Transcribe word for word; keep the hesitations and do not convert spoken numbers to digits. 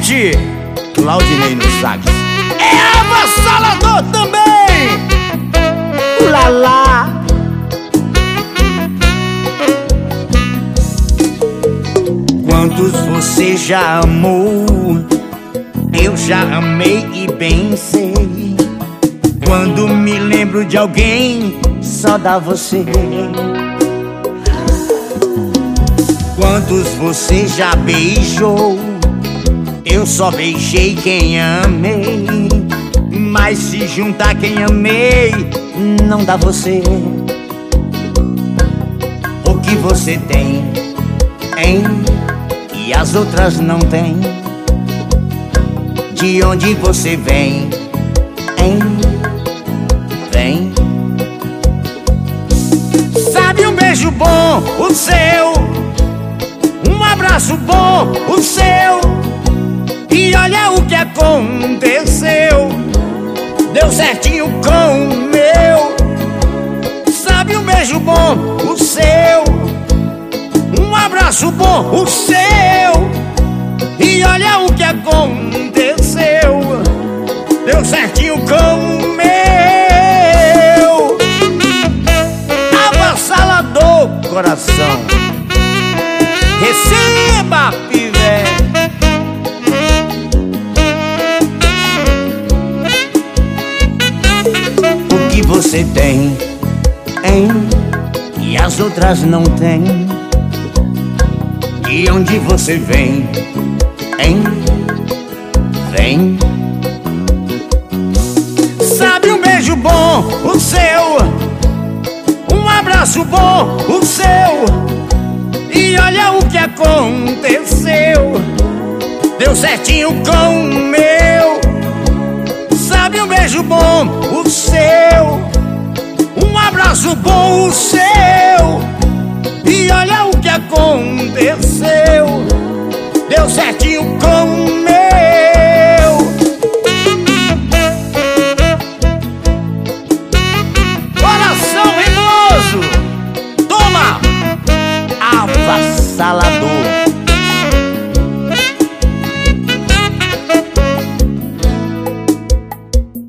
Ed, Claudinei no sax. É avassalador também. Ulala. Quantos você já amou? Eu já amei e bem sei. Quando me lembro de alguém, só dá você. Quantos você já beijou? Eu só beijei quem amei. Mas se juntar quem amei, não dá você. O que você tem, hein? E as outras não têm. De onde você vem, hein? Vem. Sabe um beijo bom, o seu. Um abraço bom, o seu. E olha o que aconteceu. Deu certinho com o meu. Sabe um beijo bom, o seu. Um abraço bom, o seu. E olha o que aconteceu. Deu certinho com o meu. Avassalador coração. Receba, pivé. O que você tem, hein? E as outras não têm. De onde você vem, hein? Vem. Sabe um beijo bom, o seu. Um abraço bom, o seu. E olha o que aconteceu. Deu certinho com o meu. Sabe um beijo bom, o seu. Um abraço bom, o seu. E olha o que aconteceu. Deu certinho com o meu. Coração rimoso. Toma. Avassalador.